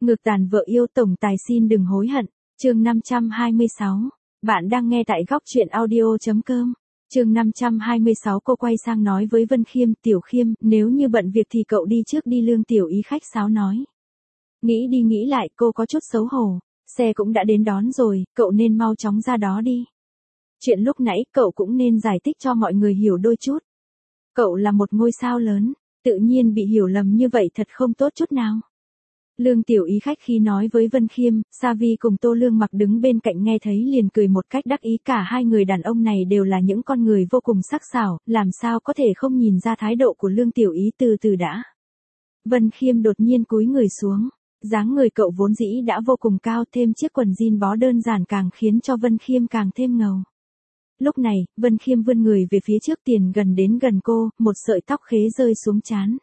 Ngược tàn vợ yêu tổng tài xin đừng hối hận. Chương 526. Bạn đang nghe tại góc truyện audio.com. Chương 526 cô quay sang nói với Vân Khiêm, Tiểu Khiêm, nếu như bận việc thì cậu đi trước đi. Lương Tiểu Ý khách sáo nói. Nghĩ đi nghĩ lại cô có chút xấu hổ. Xe cũng đã đến đón rồi, cậu nên mau chóng ra đó đi. Chuyện lúc nãy cậu cũng nên giải thích cho mọi người hiểu đôi chút. Cậu là một ngôi sao lớn, tự nhiên bị hiểu lầm như vậy thật không tốt chút nào. Lương Tiểu Ý khách khí nói với Vân Khiêm, Sa Vi cùng Tô Lương Mặc đứng bên cạnh nghe thấy liền cười một cách đắc ý. Cả hai người đàn ông này đều là những con người vô cùng sắc sảo, làm sao có thể không nhìn ra thái độ của Lương Tiểu Ý. Từ từ đã. Vân Khiêm đột nhiên cúi người xuống, dáng người cậu vốn dĩ đã vô cùng cao, thêm chiếc quần jean bó đơn giản càng khiến cho Vân Khiêm càng thêm ngầu. Lúc này, Vân Khiêm vươn người về phía trước tiền gần đến gần cô, một sợi tóc khế rơi xuống trán.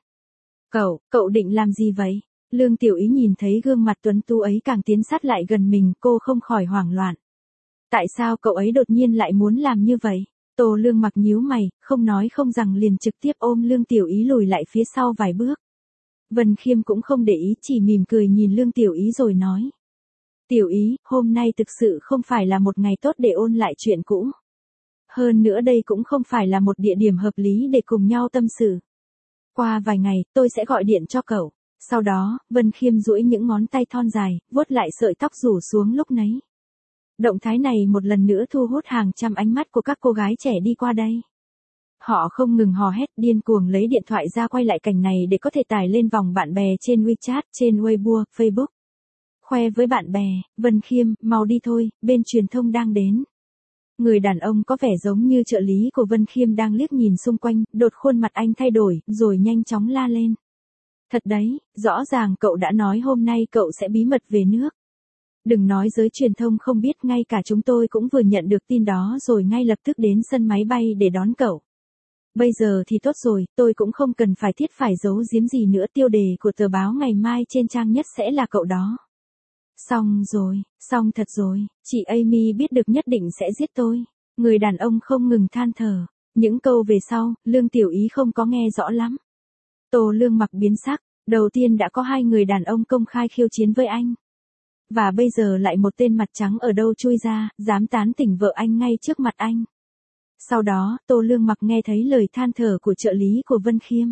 Cậu định làm gì vậy? Lương Tiểu Ý nhìn thấy gương mặt tuấn tú ấy càng tiến sát lại gần mình, cô không khỏi hoảng loạn. Tại sao cậu ấy đột nhiên lại muốn làm như vậy? Tô Lương Mặc nhíu mày, không nói không rằng liền trực tiếp ôm Lương Tiểu Ý lùi lại phía sau vài bước. Vân Khiêm cũng không để ý, chỉ mỉm cười nhìn Lương Tiểu Ý rồi nói. Tiểu Ý, hôm nay thực sự không phải là một ngày tốt để ôn lại chuyện cũ. Hơn nữa đây cũng không phải là một địa điểm hợp lý để cùng nhau tâm sự. Qua vài ngày, tôi sẽ gọi điện cho cậu. Sau đó, Vân Khiêm duỗi những ngón tay thon dài, vuốt lại sợi tóc rủ xuống lúc nấy. Động thái này một lần nữa thu hút hàng trăm ánh mắt của các cô gái trẻ đi qua đây. Họ không ngừng hò hét, điên cuồng lấy điện thoại ra quay lại cảnh này để có thể tải lên vòng bạn bè trên WeChat, trên Weibo, Facebook. Khoe với bạn bè, Vân Khiêm, mau đi thôi, bên truyền thông đang đến. Người đàn ông có vẻ giống như trợ lý của Vân Khiêm đang liếc nhìn xung quanh, đột khuôn mặt anh thay đổi, rồi nhanh chóng la lên. Thật đấy, rõ ràng cậu đã nói hôm nay cậu sẽ bí mật về nước. Đừng nói giới truyền thông không biết, ngay cả chúng tôi cũng vừa nhận được tin đó rồi ngay lập tức đến sân máy bay để đón cậu. Bây giờ thì tốt rồi, tôi cũng không cần phải phải giấu giếm gì nữa, tiêu đề của tờ báo ngày mai trên trang nhất sẽ là cậu đó. Xong rồi, xong thật rồi, chị Amy biết được nhất định sẽ giết tôi. Người đàn ông không ngừng than thở. Những câu về sau, Lương Tiểu Ý không có nghe rõ lắm. Tô Lương Mặc biến sắc, đầu tiên đã có hai người đàn ông công khai khiêu chiến với anh. Và bây giờ lại một tên mặt trắng ở đâu chui ra, dám tán tỉnh vợ anh ngay trước mặt anh. Sau đó, Tô Lương Mặc nghe thấy lời than thở của trợ lý của Vân Khiêm.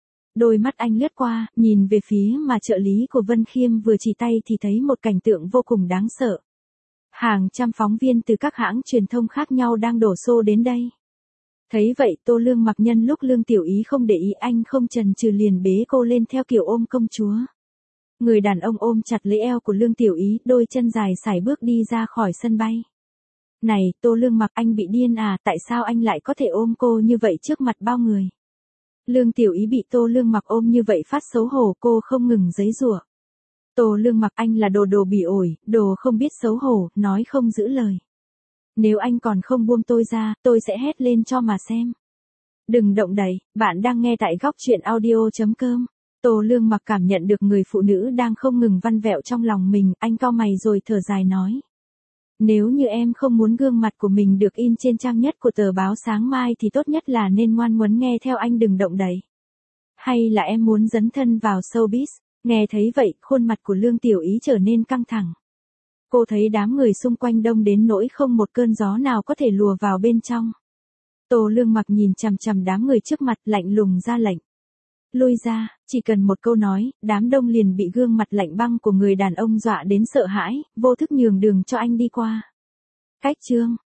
Đôi mắt anh lướt qua, nhìn về phía mà trợ lý của Vân Khiêm vừa chỉ tay thì thấy một cảnh tượng vô cùng đáng sợ. Hàng trăm phóng viên từ các hãng truyền thông khác nhau đang đổ xô đến đây. Thấy vậy Tô Lương Mặc nhân lúc Lương Tiểu Ý không để ý, anh không chần chừ liền bế cô lên theo kiểu ôm công chúa. Người đàn ông ôm chặt lấy eo của Lương Tiểu Ý, đôi chân dài sải bước đi ra khỏi sân bay. Này, Tô Lương Mặc, anh bị điên à, tại sao anh lại có thể ôm cô như vậy trước mặt bao người? Lương Tiểu Ý bị Tô Lương Mặc ôm như vậy phát xấu hổ, cô không ngừng giãy giụa. Tô Lương Mặc, anh là đồ bỉ ổi, đồ không biết xấu hổ, nói không giữ lời. Nếu anh còn không buông tôi ra, tôi sẽ hét lên cho mà xem. Đừng động đậy, bạn đang nghe tại góc truyện audio.com. Tô Lương Mặc cảm nhận được người phụ nữ đang không ngừng vặn vẹo trong lòng mình, anh cau mày rồi thở dài nói. Nếu như em không muốn gương mặt của mình được in trên trang nhất của tờ báo sáng mai thì tốt nhất là nên ngoan ngoãn nghe theo anh, đừng động đậy. Hay là em muốn dấn thân vào showbiz? Nghe thấy vậy, khuôn mặt của Lương Tiểu Ý trở nên căng thẳng. Cô thấy đám người xung quanh đông đến nỗi không một cơn gió nào có thể lùa vào bên trong. Tô Lương Mặc nhìn chằm chằm đám người trước mặt, lạnh lùng ra lệnh. Lui ra, chỉ cần một câu nói, đám đông liền bị gương mặt lạnh băng của người đàn ông dọa đến sợ hãi, vô thức nhường đường cho anh đi qua. Cách chương